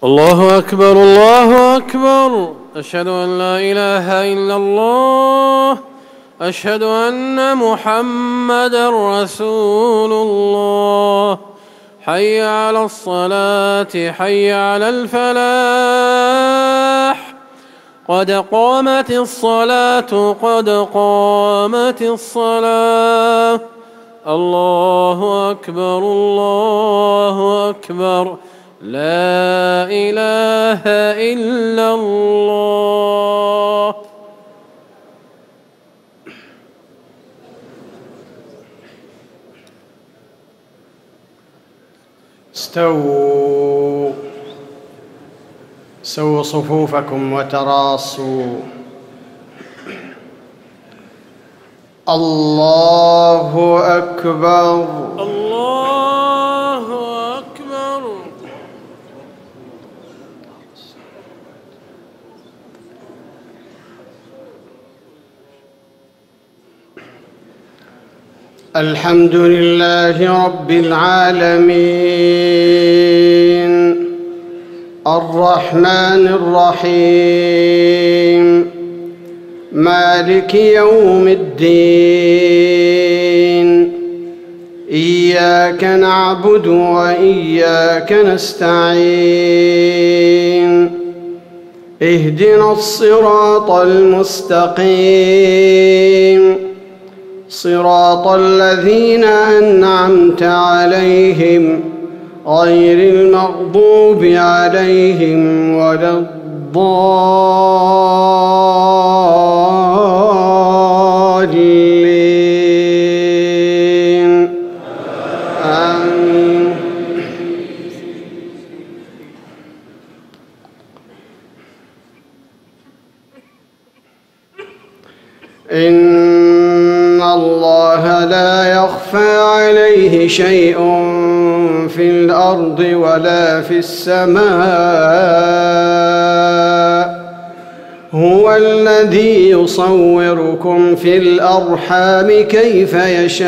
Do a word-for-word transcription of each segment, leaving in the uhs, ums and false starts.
الله أكبر الله أكبر. أشهد أن لا إله إلا الله. أشهد أن محمدًا رسول الله. حي على الصلاة حي على الفلاح. قد قامت الصلاة قد قامت الصلاة. الله أكبر الله أكبر. لا إله إلا الله. استووا سووا صفوفكم وتراصوا. الله أكبر الله أكبر. الحمد لله رب العالمين الرحمن الرحيم مالك يوم الدين. إياك نعبد وإياك نستعين. اهدنا الصراط المستقيم صراط الذين أنعمت عليهم غير المغضوب عليهم ولا الضالين. آمين. إن الله لا يخفى عليه شيء في الأرض ولا في السماء. هو الذي يصوركم في الأرحام كيف يشاء.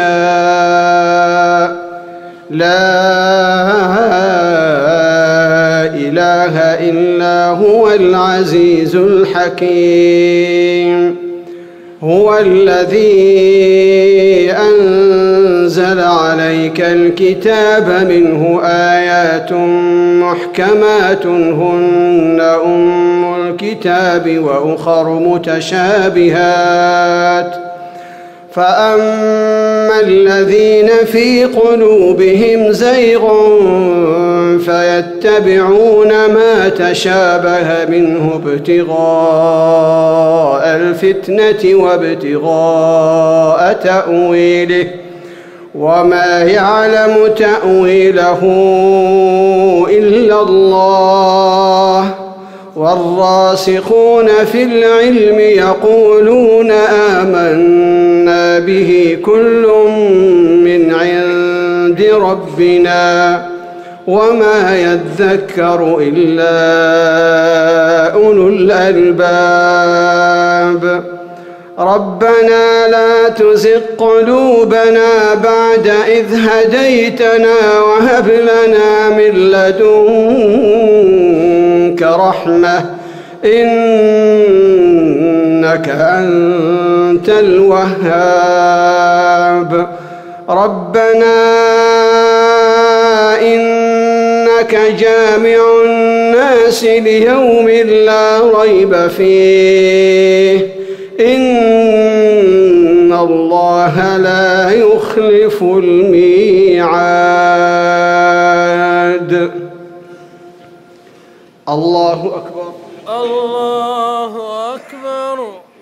لا إله إلا هو العزيز الحكيم. هو الذي أنزل عليك الكتاب منه آيات محكمات هن أم الكتاب وأخر متشابهات. فأما الذين في قلوبهم زيغ فيتبعون ما تشابه منه ابتغاء الفتنة وابتغاء تأويله وما يعلم تأويله إلا الله. والراسخون في العلم يقولون آمنا به كل من عند ربنا وما يذكر إلا أولو الألباب. ربنا لا تزغ قلوبنا بعد إذ هديتنا وهب لنا من لدنك رحمة إنك أنت الوهاب. ربنا إنك جامع الناس ليوم لا ريب فيه إن الله لا يخلف الميعاد. الله أكبر الله أكبر.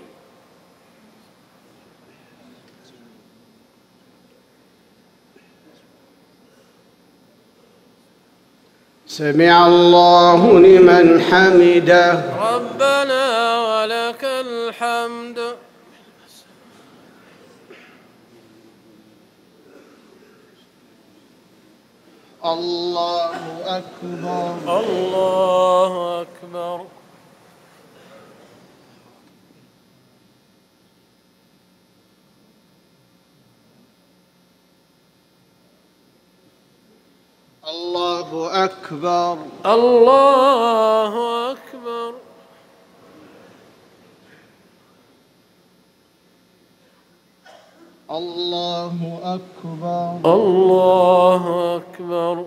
سمع الله لمن حمده. ربنا ولك الحمد. الله أكبر الله أكبر. الله أكبر. الله أكبر. الله أكبر. الله أكبر.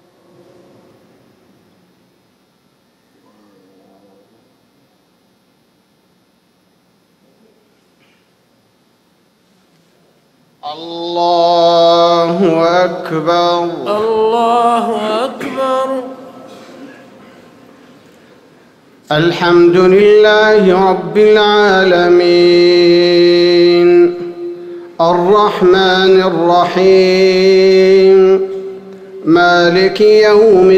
الله أكبر. الله أكبر. الحمد لله رب العالمين الرحمن الرحيم مالك يوم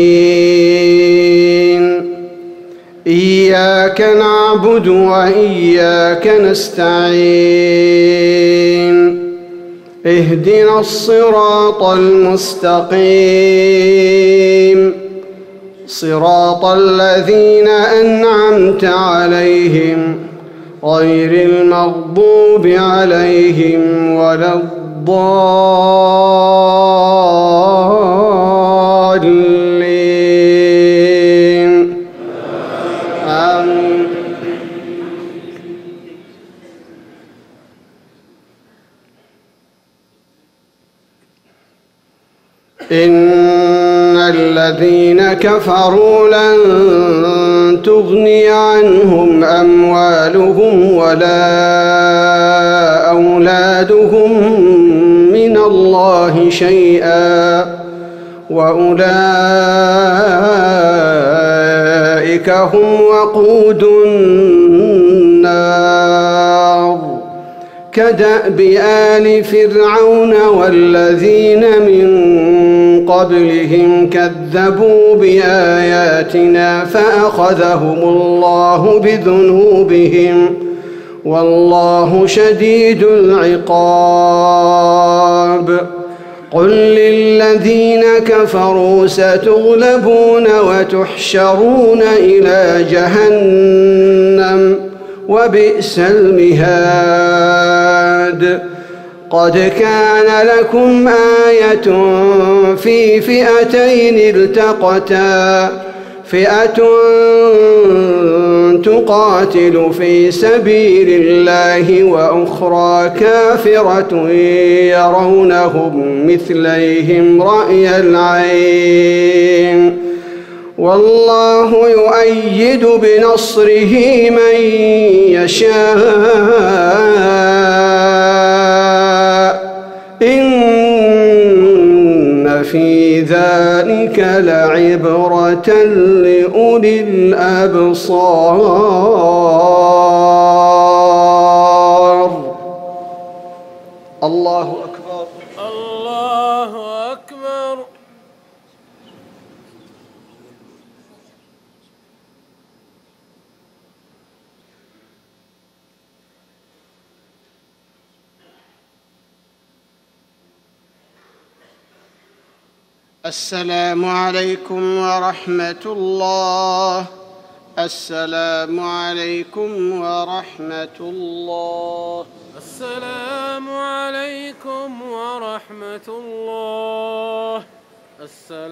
الدين إياك نعبد وإياك نستعين اهدنا الصراط المستقيم صراط الذين أنعمت عليهم غير المغضوب عليهم ولا الضالين آمين. إن الذين كفروا لن تغني عنهم أموالهم ولا أولادهم من الله شيئا وأولئك هم وقود النار كدأب آل فرعون والذين من قبلهم كذبوا بآياتنا فأخذهم الله بذنوبهم والله شديد العقاب. قل للذين كفروا ستغلبون وتحشرون إلى جهنم وبئس المهاد. قد كان لكم آية في فئتين التقتا فئة تقاتل في سبيل الله وأخرى كافرة يرونهم مثليهم رأي العين والله يؤيد بنصره من يشاء إن في ذلك لعبرة لأولي الأبصار. الله أكبر. الله أكبر. السلام عليكم ورحمة الله. السلام عليكم ورحمة الله. السلام عليكم ورحمة الله. السلام